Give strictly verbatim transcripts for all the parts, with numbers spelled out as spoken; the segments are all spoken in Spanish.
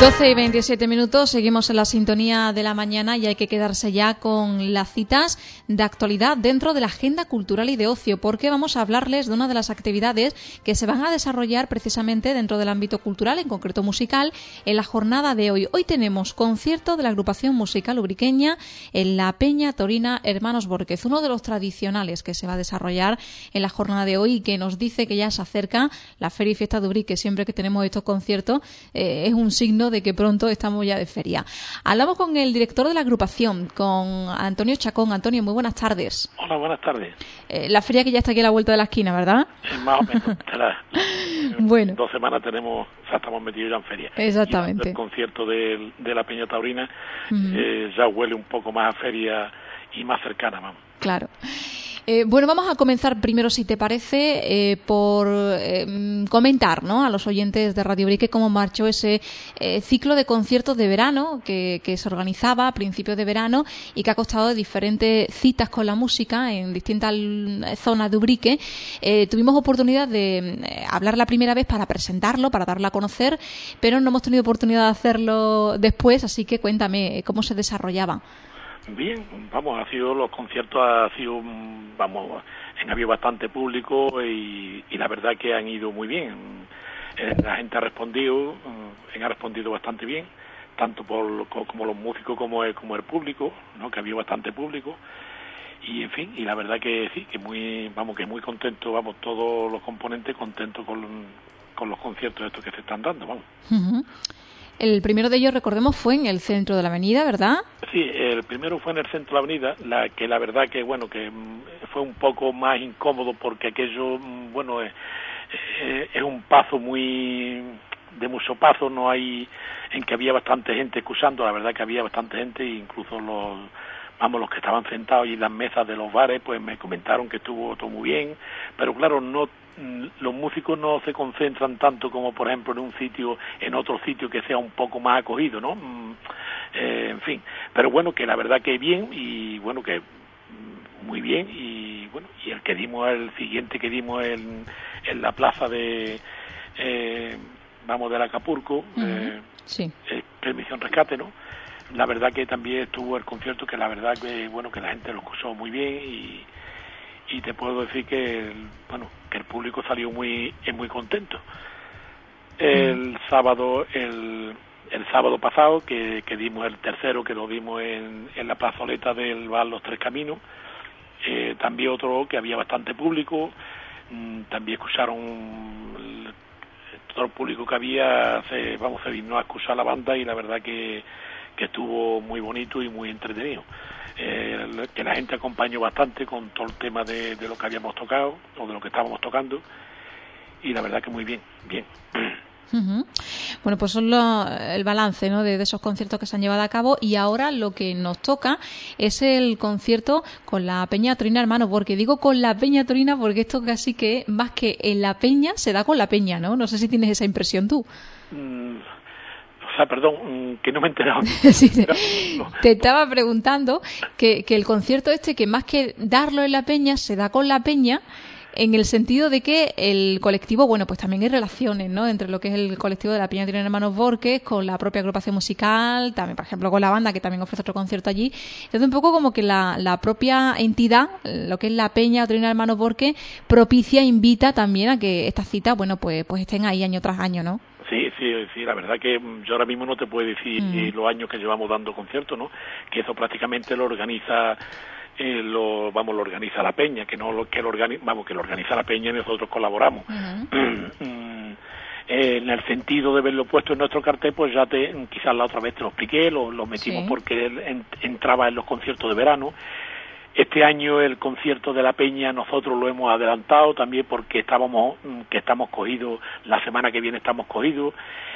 doce y veintisiete minutos, seguimos en la sintonía de la mañana y hay que quedarse ya con las citas de actualidad dentro de la agenda cultural y de ocio, porque vamos a hablarles de una de las actividades que se van a desarrollar precisamente dentro del ámbito cultural, en concreto musical, en la jornada de hoy. Hoy tenemos concierto de la agrupación musical ubriqueña en la Peña Taurina Hermanos Bórquez, uno de los tradicionales que se va a desarrollar en la jornada de hoy y que nos dice que ya se acerca la Feria y Fiesta de Ubrique. Siempre que tenemos estos conciertos eh, es un signo de que pronto estamos ya de feria. Hablamos con el director de la agrupación, con Antonio Chacón. Antonio, muy buenas tardes. Hola, buenas tardes. Eh, la feria que ya está aquí a la vuelta de la esquina, ¿verdad? Eh, más o menos. Bueno. En dos semanas tenemos, o sea, estamos metidos ya en feria. Exactamente. Y el concierto de, de la Peña Taurina uh-huh. eh, ya huele un poco más a feria y más cercana, vamos. Claro. Eh, bueno, vamos a comenzar primero, si te parece, eh, por eh, comentar, ¿no?, a los oyentes de Radio Ubrique cómo marchó ese eh, ciclo de conciertos de verano que, que se organizaba a principios de verano y que ha costado de diferentes citas con la música en distintas zonas de Ubrique. Eh, tuvimos oportunidad de eh, hablar la primera vez para presentarlo, para darlo a conocer, pero no hemos tenido oportunidad de hacerlo después, así que cuéntame cómo se desarrollaba. Bien, vamos, ha sido los conciertos, ha sido, vamos, han habido bastante público y, y la verdad que han ido muy bien. Eh, la gente ha respondido, eh, ha respondido bastante bien, tanto por como los músicos como el, como el público, ¿no?, que ha habido bastante público. Y en fin, y la verdad que sí, que muy, vamos, que muy contento, vamos, todos los componentes contentos con, con los conciertos estos que se están dando, vamos. Uh-huh. El primero de ellos, recordemos, fue en el centro de la avenida, ¿verdad? Sí, el primero fue en el centro de la avenida, la que la verdad que, bueno, que fue un poco más incómodo porque aquello, bueno, es, es un paso muy, de mucho paso, no hay, en que había bastante gente escuchando, la verdad que había bastante gente, incluso los, vamos, los que estaban sentados y las mesas de los bares, pues me comentaron que estuvo todo muy bien, pero claro, no, los músicos no se concentran tanto como, por ejemplo, en un sitio, en otro sitio que sea un poco más acogido, ¿no? Eh, en fin, pero bueno, que la verdad que bien, y bueno, que muy bien, y bueno, y el que dimos, el siguiente que dimos en, en la plaza de, eh, vamos, del Acapulco, uh-huh. eh, sí. eh, Permisión Rescate, ¿no? La verdad que también estuvo el concierto, que la verdad que, bueno, que la gente lo escuchó muy bien, y y te puedo decir que el, bueno, que el público salió muy muy contento. El mm. sábado el el sábado pasado que, que dimos el tercero, que lo dimos en, en la plazoleta del bar Los Tres Caminos, eh, también otro que había bastante público, mmm, también escucharon el, todo el público que había, se, vamos, se vino a escuchar la banda y la verdad que, que estuvo muy bonito y muy entretenido. Eh, que la gente acompañó bastante con todo el tema de, de lo que habíamos tocado o de lo que estábamos tocando, y la verdad que muy bien, bien. Uh-huh. Bueno, pues son lo, el balance, ¿no?, de, de esos conciertos que se han llevado a cabo, y ahora lo que nos toca es el concierto con la Peña Taurina Hermanos, porque digo con la Peña Taurina porque esto casi que más que en la Peña se da con la Peña, ¿no? No sé si tienes esa impresión tú. Mm. O sea, perdón, que no me he enterado. Sí, te, te estaba preguntando que, que el concierto este, que más que darlo en la Peña, se da con la Peña, en el sentido de que el colectivo, bueno, pues también hay relaciones, ¿no?, entre lo que es el colectivo de la Peña Taurina Hermanos Bórquez, con la propia agrupación musical, también, por ejemplo, con la banda, que también ofrece otro concierto allí. Entonces, un poco como que la, la propia entidad, lo que es la Peña Taurina Hermanos Bórquez, propicia, invita también a que estas citas, bueno, pues, pues estén ahí año tras año, ¿no? Sí, sí, sí, la verdad que yo ahora mismo no te puedo decir mm. los años que llevamos dando conciertos, ¿no? Que eso prácticamente lo organiza, eh, lo, vamos, lo organiza la Peña, que no lo que lo organiza, vamos, que lo organiza la Peña y nosotros colaboramos. Uh-huh. eh, en el sentido de verlo puesto en nuestro cartel, pues ya te, quizás la otra vez te lo expliqué, lo, lo metimos sí. porque él en, entraba en los conciertos de verano. Este año el concierto de la Peña nosotros lo hemos adelantado también porque estábamos que estamos cogidos, la semana que viene estamos cogidos,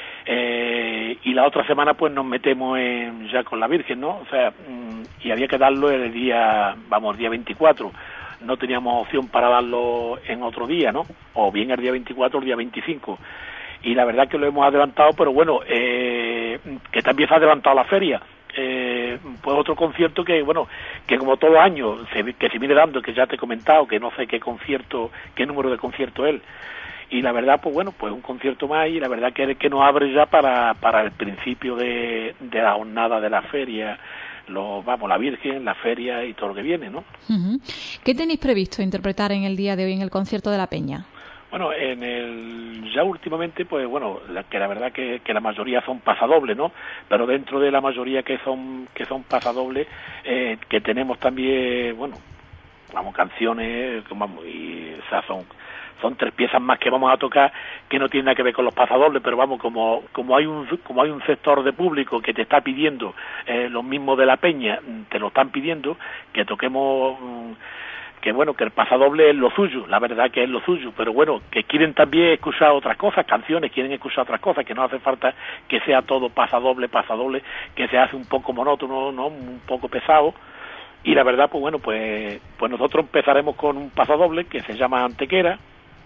eh, y la otra semana pues nos metemos en, ya con la Virgen, ¿no? O sea, y había que darlo el día, vamos, el día veinticuatro. No teníamos opción para darlo en otro día, ¿no? O bien el día veinticuatro o el día veinticinco. Y la verdad que lo hemos adelantado, pero bueno, eh, que también se ha adelantado la feria. Eh, pues otro concierto que, bueno, que como todo año se, que se viene dando, que ya te he comentado, que no sé qué concierto, qué número de concierto es, y la verdad, pues bueno, pues un concierto más, y la verdad que, que nos abre ya para, para el principio de, de la jornada de la feria, lo, vamos, la Virgen, la feria y todo lo que viene, ¿no? Uh-huh. ¿Qué tenéis previsto interpretar en el día de hoy en el concierto de la Peña? Bueno, en el ya últimamente, pues bueno, la, que la verdad que, que la mayoría son pasadobles, ¿no? Pero dentro de la mayoría que son que son pasadobles, eh, que tenemos también, bueno, vamos, canciones, vamos, y o sea, son son tres piezas más que vamos a tocar que no tienen nada que ver con los pasadobles, pero vamos, como como hay un como hay un sector de público que te está pidiendo eh, los mismos de la Peña, te lo están pidiendo, que toquemos, que bueno, que el pasadoble es lo suyo, la verdad que es lo suyo, pero bueno, que quieren también escuchar otras cosas, canciones, quieren escuchar otras cosas, que no hace falta que sea todo pasadoble, pasadoble, que se hace un poco monótono, ¿no? Un poco pesado. Y la verdad, pues bueno, pues pues nosotros empezaremos con un pasadoble que se llama Antequera.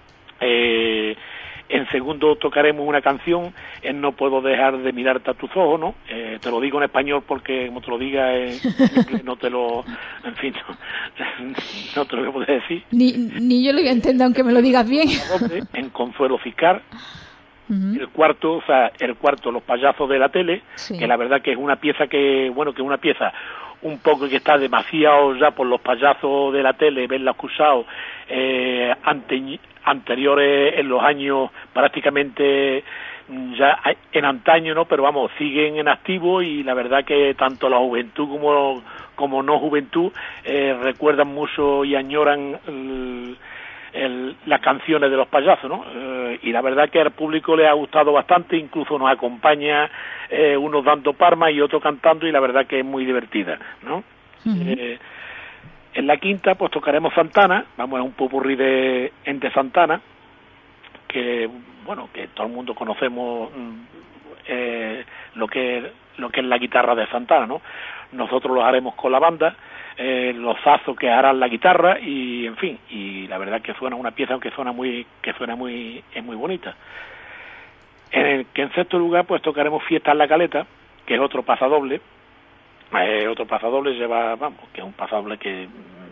Eh, en segundo tocaremos una canción, en No puedo dejar de mirarte a tus ojos, ¿no? Eh, te lo digo en español porque como te lo diga en inglés no te lo, en fin, no, no te lo voy a poder decir. Ni, ni yo lo voy a entender aunque me lo digas bien. En Consuelo Ficar. Uh-huh. El cuarto, o sea, el cuarto, Los payasos de la tele, sí. Que la verdad que es una pieza que, bueno, que es una pieza un poco que está demasiado ya por los payasos de la tele, verla acusado, eh, ante, anteriores en los años prácticamente ya en antaño, ¿no? Pero vamos, siguen en activo, y la verdad que tanto la juventud como, como no juventud eh, recuerdan mucho y añoran el, El, las canciones de los payasos, ¿no? Eh, y la verdad que al público le ha gustado bastante, incluso nos acompaña eh, unos dando palmas y otros cantando, y la verdad que es muy divertida, ¿no? Uh-huh. Eh, en la quinta pues tocaremos Santana, vamos a un popurrí de Ente Santana, que bueno, que todo el mundo conocemos eh, lo que lo que es la guitarra de Santana, ¿no? Nosotros lo haremos con la banda, eh, los azos que harán la guitarra, y en fin, y la verdad que suena una pieza que suena muy que suena muy es muy bonita. En el que en sexto lugar pues tocaremos Fiesta en la Caleta, que es otro pasadoble, eh, otro pasadoble lleva, vamos, que es un pasadoble que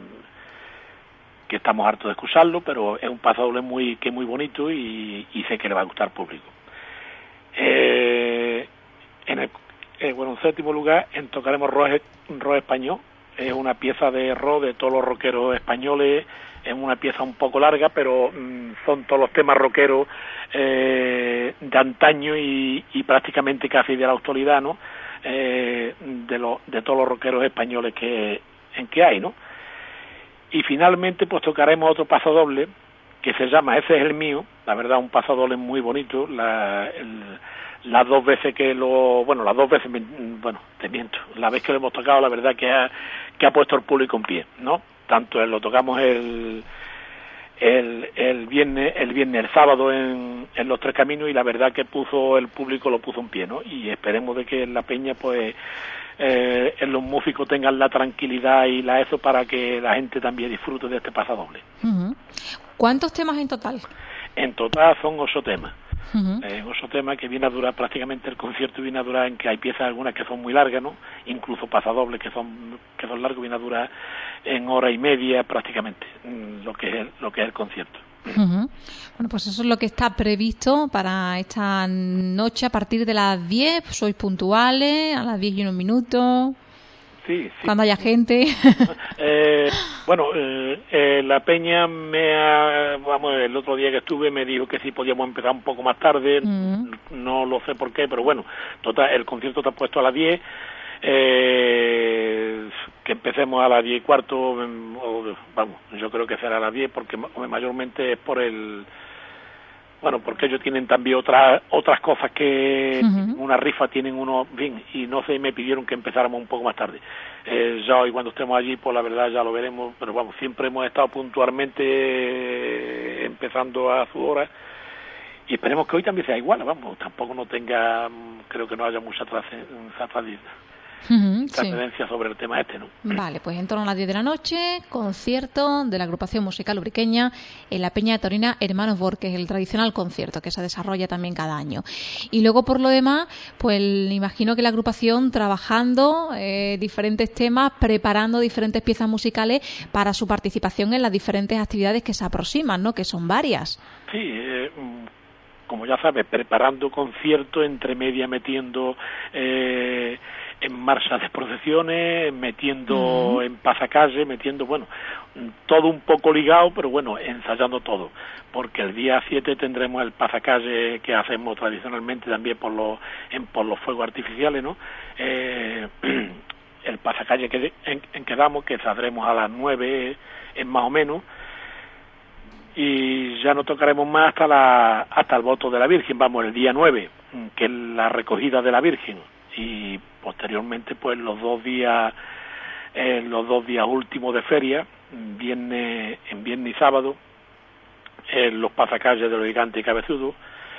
que estamos hartos de escucharlo, pero es un pasadoble muy que es muy bonito, y, y sé que le va a gustar al público. Eh, en el eh, bueno, en séptimo lugar en tocaremos rock, rock español. Es una pieza de rock de todos los rockeros españoles, es una pieza un poco larga, pero mmm, son todos los temas rockeros eh, de antaño y, y prácticamente casi de la actualidad, ¿no? Eh, de, lo, de todos los rockeros españoles que en que hay, ¿no? Y finalmente pues tocaremos otro pasodoble que se llama Ese es el mío, la verdad un pasodoble muy bonito, la, el, las dos veces que lo, bueno, las dos veces, bueno, te miento, la vez que lo hemos tocado, la verdad que ha, que ha puesto el público en pie, ¿no? Tanto lo tocamos el, el, el viernes, el viernes, el sábado en, en Los Tres Caminos, y la verdad que puso, el público lo puso en pie, ¿no? Y esperemos de que en la Peña, pues, eh, en los músicos tengan la tranquilidad y la eso para que la gente también disfrute de este pasadoble. Uh-huh. ¿Cuántos temas en total? En total son ocho temas. Uh-huh. Eh, ocho temas que viene a durar prácticamente el concierto, viene a durar, en que hay piezas algunas que son muy largas, ¿no? Incluso pasadobles que son que son largos, viene a durar en hora y media prácticamente lo que es lo que es el concierto. Uh-huh. Bueno, pues eso es lo que está previsto para esta noche a partir de las diez. Sois puntuales, a las diez y unos minutos. Sí, sí. Cuando haya gente. eh, bueno, eh, eh, la Peña me ha, vamos, el otro día que estuve me dijo que sí podíamos empezar un poco más tarde, uh-huh. No lo sé por qué, pero bueno, total, el concierto está puesto a las diez, eh, que empecemos a las diez y cuarto, o, vamos, yo creo que será a las diez porque mayormente es por el... Bueno, porque ellos tienen también otras otras cosas que uh-huh. Una rifa tienen uno bien, y no sé, me pidieron que empezáramos un poco más tarde. Eh, ya hoy cuando estemos allí, pues la verdad ya lo veremos, pero vamos, siempre hemos estado puntualmente eh, empezando a su hora, y esperemos que hoy también sea igual, vamos, tampoco no tenga, creo que no haya mucha trascendencia. Uh-huh, trascendencia sí. Sobre el tema este, ¿no? Vale, pues en torno a las diez de la noche, concierto de la agrupación musical ubriqueña en la Peña de Taurina Hermanos Borques, el tradicional concierto que se desarrolla también cada año. Y luego, por lo demás, pues imagino que la agrupación trabajando eh, diferentes temas, preparando diferentes piezas musicales para su participación en las diferentes actividades que se aproximan, ¿no? Que son varias. Sí, eh, como ya sabes, preparando conciertos, entre media metiendo eh, en marchas de procesiones, metiendo uh-huh. en pasacalle, metiendo, bueno, todo un poco ligado, pero bueno, ensayando todo, porque el día siete tendremos el pasacalle que hacemos tradicionalmente también por los en, por los fuegos artificiales, ¿no? Eh, el pasacalle que, en, en que damos, que saldremos a las nueve en más o menos, y ya no tocaremos más hasta la hasta el voto de la Virgen, vamos, el día nueve, que es la recogida de la Virgen, y posteriormente pues los dos días eh, los dos días últimos de feria, viernes, en viernes y sábado, eh, los pasacalles de los gigantes y cabezudos,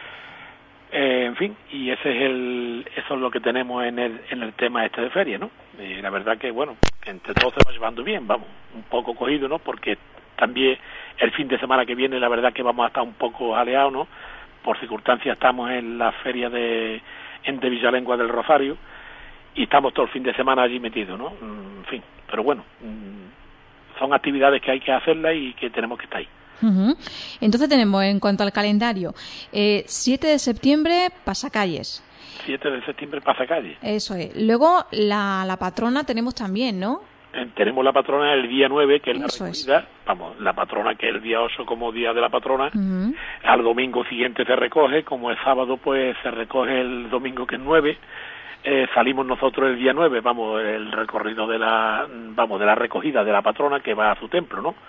eh, en fin, y ese es el eso es lo que tenemos en el en el tema este de feria, ¿no? Y la verdad que bueno, que entre todos se va llevando bien, vamos, un poco cogido, ¿no? Porque también el fin de semana que viene la verdad que vamos a estar un poco aleados, ¿no? Por circunstancias estamos en la feria de en de Villalengua del Rosario y estamos todo el fin de semana allí metidos, ¿no? En fin, pero bueno, son actividades que hay que hacerlas y que tenemos que estar ahí. Uh-huh. Entonces tenemos, en cuanto al calendario, eh, siete de septiembre, pasacalles. siete de septiembre, pasacalles. Eso es. Luego la, la patrona tenemos también, ¿no? Tenemos la patrona el día nueve, que es Eso la recogida, es. Vamos, la patrona que es el día ocho como día de la patrona, uh-huh. Al domingo siguiente se recoge, como es sábado pues se recoge el domingo que es nueve, eh, salimos nosotros el día nueve, vamos, el recorrido de la, vamos, de la recogida de la patrona que va a su templo, ¿no?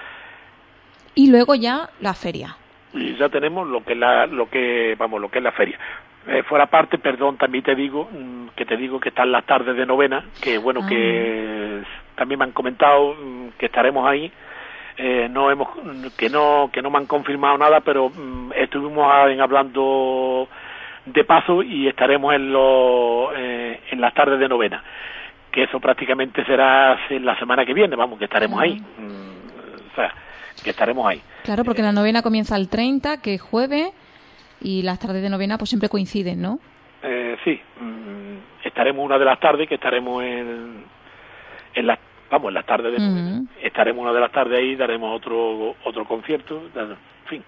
Y luego ya la feria. Y ya tenemos lo que es la, lo que, vamos, lo que es la feria. Eh, fuera parte, perdón, también te digo, que te digo que están las tardes de novena, que bueno, ah. que también me han comentado que estaremos ahí, eh, no hemos, que no, que no me han confirmado nada, pero um, estuvimos hablando de paso y estaremos en los, eh, en las tardes de novena, que eso prácticamente será la semana que viene, vamos, que estaremos ah. ahí, mm, o sea, que estaremos ahí. Claro, porque eh, la novena comienza el treinta, que es jueves, y las tardes de novena pues siempre coinciden, ¿no? Eh, sí, mm, estaremos una de las tardes, que estaremos en, en las, vamos, en las tardes de novena. Uh-huh. Estaremos una de las tardes ahí, daremos otro otro concierto, en fin,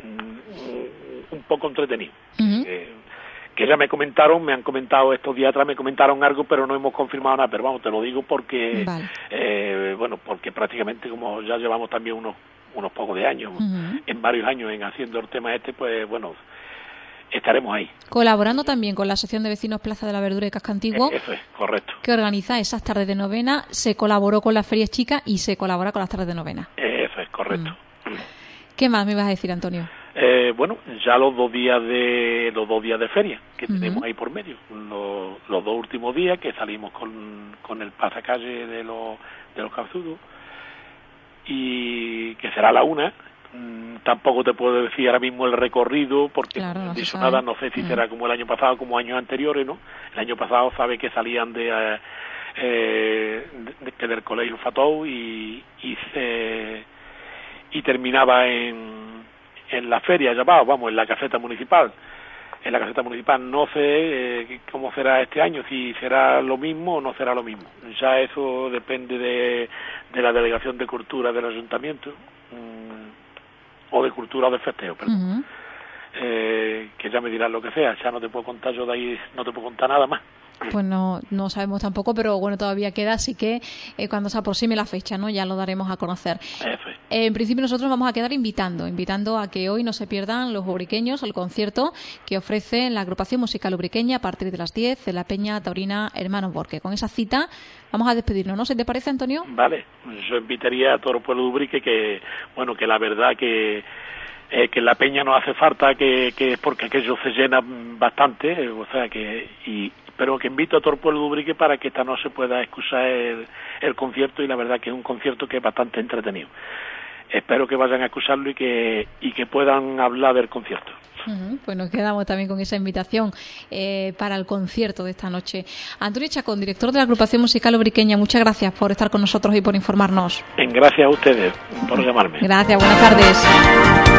mm, un poco entretenido. Uh-huh. Eh, que ya me comentaron, me han comentado estos días atrás, me comentaron algo, pero no hemos confirmado nada, pero vamos, te lo digo porque, vale. eh, bueno, porque prácticamente como ya llevamos también unos unos pocos de años, uh-huh. en varios años en haciendo el tema este, pues bueno, estaremos ahí. Colaborando también con la Asociación de Vecinos Plaza de la Verdura de Casco Antiguo. Eso es, correcto. Que organiza esas tardes de novena, se colaboró con las ferias chicas y se colabora con las tardes de novena. Eso es, correcto. Mm. ¿Qué más me vas a decir, Antonio? Eh, bueno, ya los dos días de los dos días de feria que uh-huh. tenemos ahí por medio, los, los dos últimos días que salimos con, con el pasacalle de los de los cabezudos, y que será la una. Mm, tampoco te puedo decir ahora mismo el recorrido porque claro, no he dicho nada, no sé si uh-huh. será como el año pasado, como años anteriores, ¿no? El año pasado sabe que salían de, eh, eh, de, de del Colegio Fatou y y se y terminaba en en la feria llamado, vamos, en la caseta municipal. En la caseta municipal no sé eh, cómo será este año, si será lo mismo o no será lo mismo. Ya eso depende de, de la Delegación de Cultura del Ayuntamiento, mmm, o de Cultura o de Festeo, perdón. Uh-huh. Eh, que ya me dirán lo que sea, ya no te puedo contar yo de ahí, no te puedo contar nada más. Pues no, no sabemos tampoco, pero bueno, todavía queda, así que eh, cuando se aproxime la fecha, ¿no? Ya lo daremos a conocer. Eso es. Eh, en principio nosotros vamos a quedar invitando, invitando a que hoy no se pierdan los ubriqueños al concierto que ofrece la agrupación musical ubriqueña a partir de las diez de la Peña Taurina Hermanos Borque. Con esa cita vamos a despedirnos, ¿no? ¿Se te parece, Antonio? Vale, yo invitaría a todo el pueblo de Ubrique que, bueno, que la verdad que Eh, que la peña no hace falta, que, que porque aquello se llena bastante, eh, o sea que, y, pero que invito a todo el pueblo de Ubrique para que esta noche pueda escuchar el, el concierto, y la verdad que es un concierto que es bastante entretenido. Espero que vayan a escucharlo y que, y que puedan hablar del concierto. Uh-huh. Pues nos quedamos también con esa invitación eh, para el concierto de esta noche. Antonio Chacón, director de la agrupación musical ubriqueña, muchas gracias por estar con nosotros y por informarnos. Gracias a ustedes por llamarme. Gracias, buenas tardes.